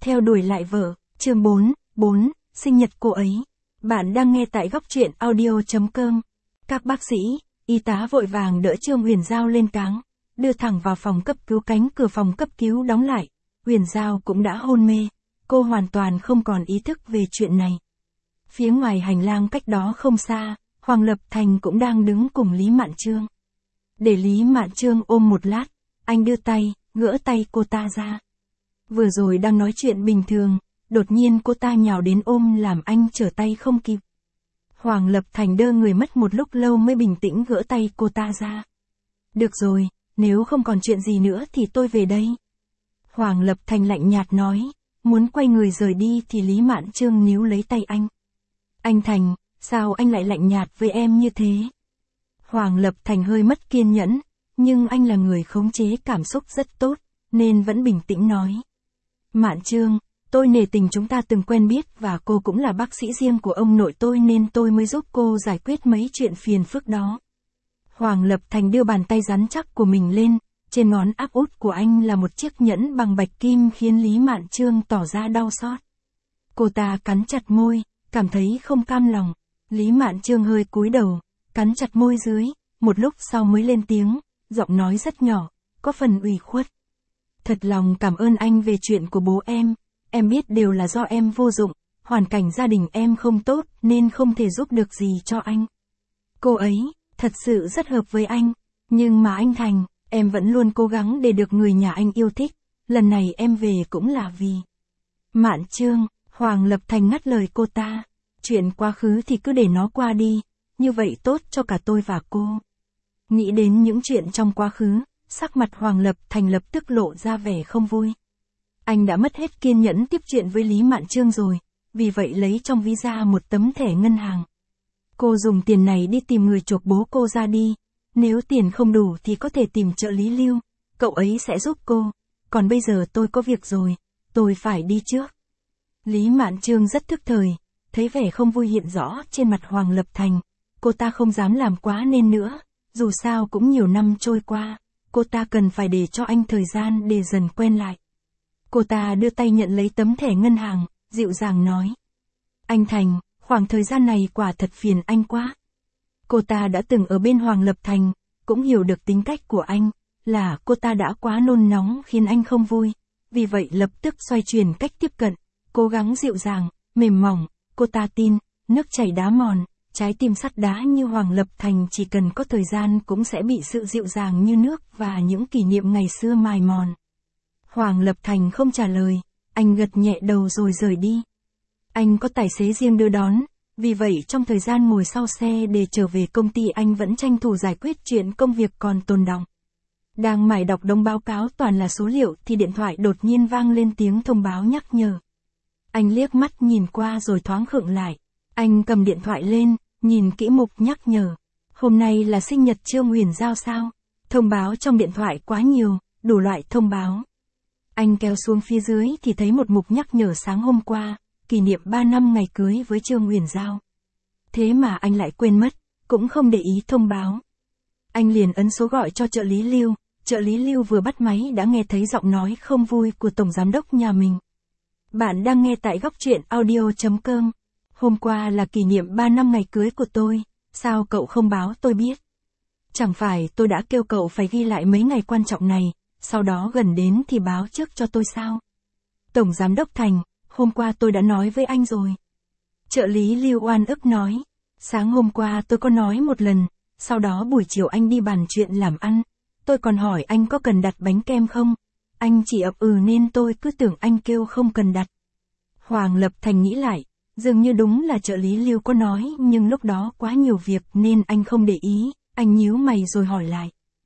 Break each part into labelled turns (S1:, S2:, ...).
S1: Theo đuổi lại vợ, chương 4, sinh nhật cô ấy. Bạn đang nghe tại góc truyện audio.com. Các bác sĩ, y tá vội vàng đỡ Trương Huyền Giao lên cáng, đưa thẳng vào phòng cấp cứu. Cánh cửa phòng cấp cứu đóng lại, Huyền Giao cũng đã hôn mê, cô hoàn toàn không còn ý thức về chuyện này. Phía ngoài hành lang cách đó không xa, Hoàng Lập Thành cũng đang đứng cùng Lý Mạn Trương. Để Lý Mạn Trương ôm một lát, anh đưa tay, gỡ tay cô ta ra. Vừa rồi đang nói chuyện bình thường, đột nhiên cô ta nhào đến ôm làm anh trở tay không kịp. Hoàng Lập Thành đơ người mất một lúc lâu mới bình tĩnh gỡ tay cô ta ra. Được rồi, nếu không còn chuyện gì nữa thì tôi về đây. Hoàng Lập Thành lạnh nhạt nói, muốn quay người rời đi thì Lý Mạn Trương níu lấy tay anh. Anh Thành, sao anh lại lạnh nhạt với em như thế? Hoàng Lập Thành hơi mất kiên nhẫn, nhưng anh là người khống chế cảm xúc rất tốt, nên vẫn bình tĩnh nói. Mạn Trương, tôi nể tình chúng ta từng quen biết và cô cũng là bác sĩ riêng của ông nội tôi nên tôi mới giúp cô giải quyết mấy chuyện phiền phức đó. Hoàng Lập Thành đưa bàn tay rắn chắc của mình lên, trên ngón áp út của anh là một chiếc nhẫn bằng bạch kim khiến Lý Mạn Trương tỏ ra đau xót. Cô ta cắn chặt môi, cảm thấy không cam lòng. Lý Mạn Trương hơi cúi đầu, cắn chặt môi dưới, một lúc sau mới lên tiếng, giọng nói rất nhỏ, có phần ủy khuất. Thật lòng cảm ơn anh về chuyện của bố em biết đều là do em vô dụng, hoàn cảnh gia đình em không tốt nên không thể giúp được gì cho anh. Cô ấy, thật sự rất hợp với anh, nhưng mà anh Thành, em vẫn luôn cố gắng để được người nhà anh yêu thích, lần này em về cũng là vì... Mạn Trương, Hoàng Lập Thành ngắt lời cô ta, chuyện quá khứ thì cứ để nó qua đi, như vậy tốt cho cả tôi và cô. Nghĩ đến những chuyện trong quá khứ, sắc mặt Hoàng Lập Thành lập tức lộ ra vẻ không vui. Anh đã mất hết kiên nhẫn tiếp chuyện với Lý Mạn Trương rồi, vì vậy lấy trong ví ra một tấm thẻ ngân hàng. Cô dùng tiền này đi tìm người chuộc bố cô ra đi, nếu tiền không đủ thì có thể tìm trợ lý Lưu, cậu ấy sẽ giúp cô, còn bây giờ tôi có việc rồi, tôi phải đi trước. Lý Mạn Trương rất thức thời, thấy vẻ không vui hiện rõ trên mặt Hoàng Lập Thành, cô ta không dám làm quá nên nữa, dù sao cũng nhiều năm trôi qua, cô ta cần phải để cho anh thời gian để dần quen lại. Cô ta đưa tay nhận lấy tấm thẻ ngân hàng, dịu dàng nói. Anh Thành, khoảng thời gian này quả thật phiền anh quá. Cô ta đã từng ở bên Hoàng Lập Thành, cũng hiểu được tính cách của anh, là cô ta đã quá nôn nóng khiến anh không vui, vì vậy lập tức xoay chuyển cách tiếp cận, cố gắng dịu dàng, mềm mỏng, cô ta tin, nước chảy đá mòn, trái tim sắt đá như Hoàng Lập Thành chỉ cần có thời gian cũng sẽ bị sự dịu dàng như nước và những kỷ niệm ngày xưa mài mòn. Hoàng Lập Thành không trả lời, anh gật nhẹ đầu rồi rời đi. Anh có tài xế riêng đưa đón, vì vậy trong thời gian ngồi sau xe để trở về công ty anh vẫn tranh thủ giải quyết chuyện công việc còn tồn đọng. Đang mải đọc đống báo cáo toàn là số liệu thì điện thoại đột nhiên vang lên tiếng thông báo nhắc nhở. Anh liếc mắt nhìn qua rồi thoáng khựng lại. Anh cầm điện thoại lên, nhìn kỹ mục nhắc nhở. Hôm nay là sinh nhật Trương Huyền Giao sao? Thông báo trong điện thoại quá nhiều, đủ loại thông báo. Anh kéo xuống phía dưới thì thấy một mục nhắc nhở sáng hôm qua, kỷ niệm 3 năm ngày cưới với Trương Huyền Giao. Thế mà anh lại quên mất, cũng không để ý thông báo. Anh liền ấn số gọi cho trợ lý Lưu, trợ lý Lưu vừa bắt máy đã nghe thấy giọng nói không vui của tổng giám đốc nhà mình. Bạn đang nghe tại góc truyện audio.com. Hôm qua là kỷ niệm 3 năm ngày cưới của tôi, sao cậu không báo tôi biết? Chẳng phải tôi đã kêu cậu phải ghi lại mấy ngày quan trọng này, sau đó gần đến thì báo trước cho tôi sao? Tổng giám đốc Thành, hôm qua tôi đã nói với anh rồi. Trợ lý Lưu oan ức nói, sáng hôm qua tôi có nói một lần, sau đó buổi chiều anh đi bàn chuyện làm ăn, tôi còn hỏi anh có cần đặt bánh kem không? Anh chỉ ậm ừ nên tôi cứ tưởng anh kêu không cần đặt. Hoàng Lập Thành nghĩ lại, dường như đúng là trợ lý Lưu có nói nhưng lúc đó quá nhiều việc nên anh không để ý, anh nhíu mày rồi hỏi lại.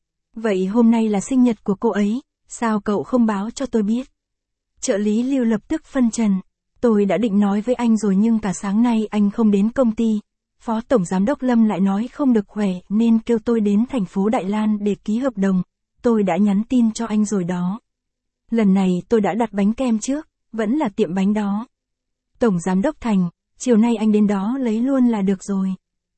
S1: Vậy hôm nay là sinh nhật của cô ấy, sao cậu không báo cho tôi biết? Trợ lý Lưu lập tức phân trần, tôi đã định nói với anh rồi nhưng cả sáng nay anh không đến công ty, Phó Tổng Giám đốc Lâm lại nói không được khỏe nên kêu tôi đến thành phố Đại Lan để ký hợp đồng, tôi đã nhắn tin cho anh rồi đó. Lần này tôi đã đặt bánh kem trước, vẫn là tiệm bánh đó. Tổng Giám đốc Thành, chiều nay anh đến đó lấy luôn là được rồi.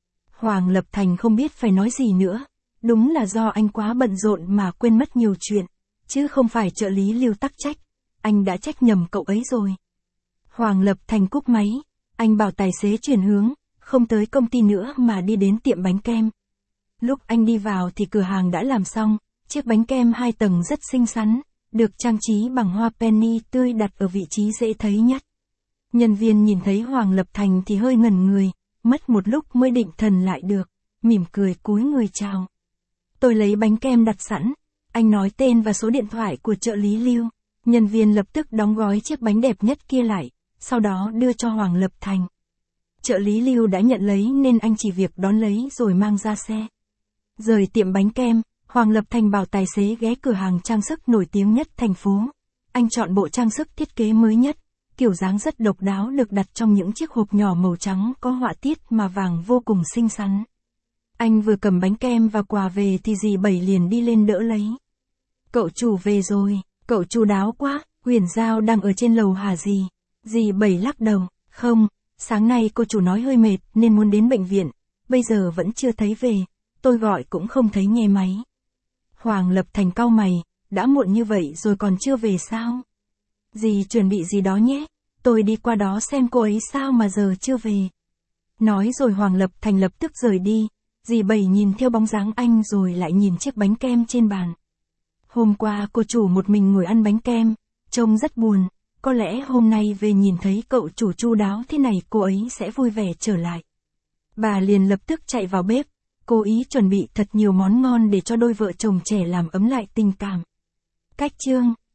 S1: Hoàng Lập Thành không biết phải nói gì nữa, đúng là do anh quá bận rộn mà quên mất nhiều chuyện, chứ không phải trợ lý Lưu tắc trách. anh đã trách nhầm cậu ấy rồi. Hoàng Lập Thành cúp máy, anh bảo tài xế chuyển hướng, không tới công ty nữa mà đi đến tiệm bánh kem. Lúc anh đi vào thì cửa hàng đã làm xong, chiếc bánh kem 2 tầng rất xinh xắn, được trang trí bằng hoa penny tươi đặt ở vị trí dễ thấy nhất. Nhân viên nhìn thấy Hoàng Lập Thành thì hơi ngẩn người, mất một lúc mới định thần lại được, mỉm cười cúi người chào. Tôi lấy bánh kem đặt sẵn, anh nói tên và số điện thoại của trợ lý Lưu. Nhân viên lập tức đóng gói chiếc bánh đẹp nhất kia lại, sau đó đưa cho Hoàng Lập Thành. Trợ lý Lưu đã nhận lấy nên anh chỉ việc đón lấy rồi mang ra xe. Rời tiệm bánh kem, Hoàng Lập Thành bảo tài xế ghé cửa hàng trang sức nổi tiếng nhất thành phố. Anh chọn bộ trang sức thiết kế mới nhất, kiểu dáng rất độc đáo được đặt trong những chiếc hộp nhỏ màu trắng có họa tiết mà vàng vô cùng xinh xắn. Anh vừa cầm bánh kem và quà về thì dì Bảy liền đi lên đỡ lấy. Cậu chủ về rồi, cậu chu đáo quá, Huyền Giao đang ở trên lầu hả dì? Dì Bảy lắc đầu, không, sáng nay cô chủ nói hơi mệt nên muốn đến bệnh viện, bây giờ vẫn chưa thấy về, tôi gọi cũng không thấy nghe máy. Hoàng Lập Thành cau mày, đã muộn như vậy rồi còn chưa về sao? Dì chuẩn bị gì đó nhé, tôi đi qua đó xem cô ấy sao mà giờ chưa về. Nói rồi Hoàng Lập Thành lập tức rời đi, dì Bảy nhìn theo bóng dáng anh rồi lại nhìn chiếc bánh kem trên bàn. Hôm qua cô chủ một mình ngồi ăn bánh kem, trông rất buồn, có lẽ hôm nay về nhìn thấy cậu chủ chu đáo thế này cô ấy sẽ vui vẻ trở lại. Bà liền lập tức chạy vào bếp, cố ý chuẩn bị thật nhiều món ngon để cho đôi vợ chồng trẻ làm ấm lại tình cảm. Cách chương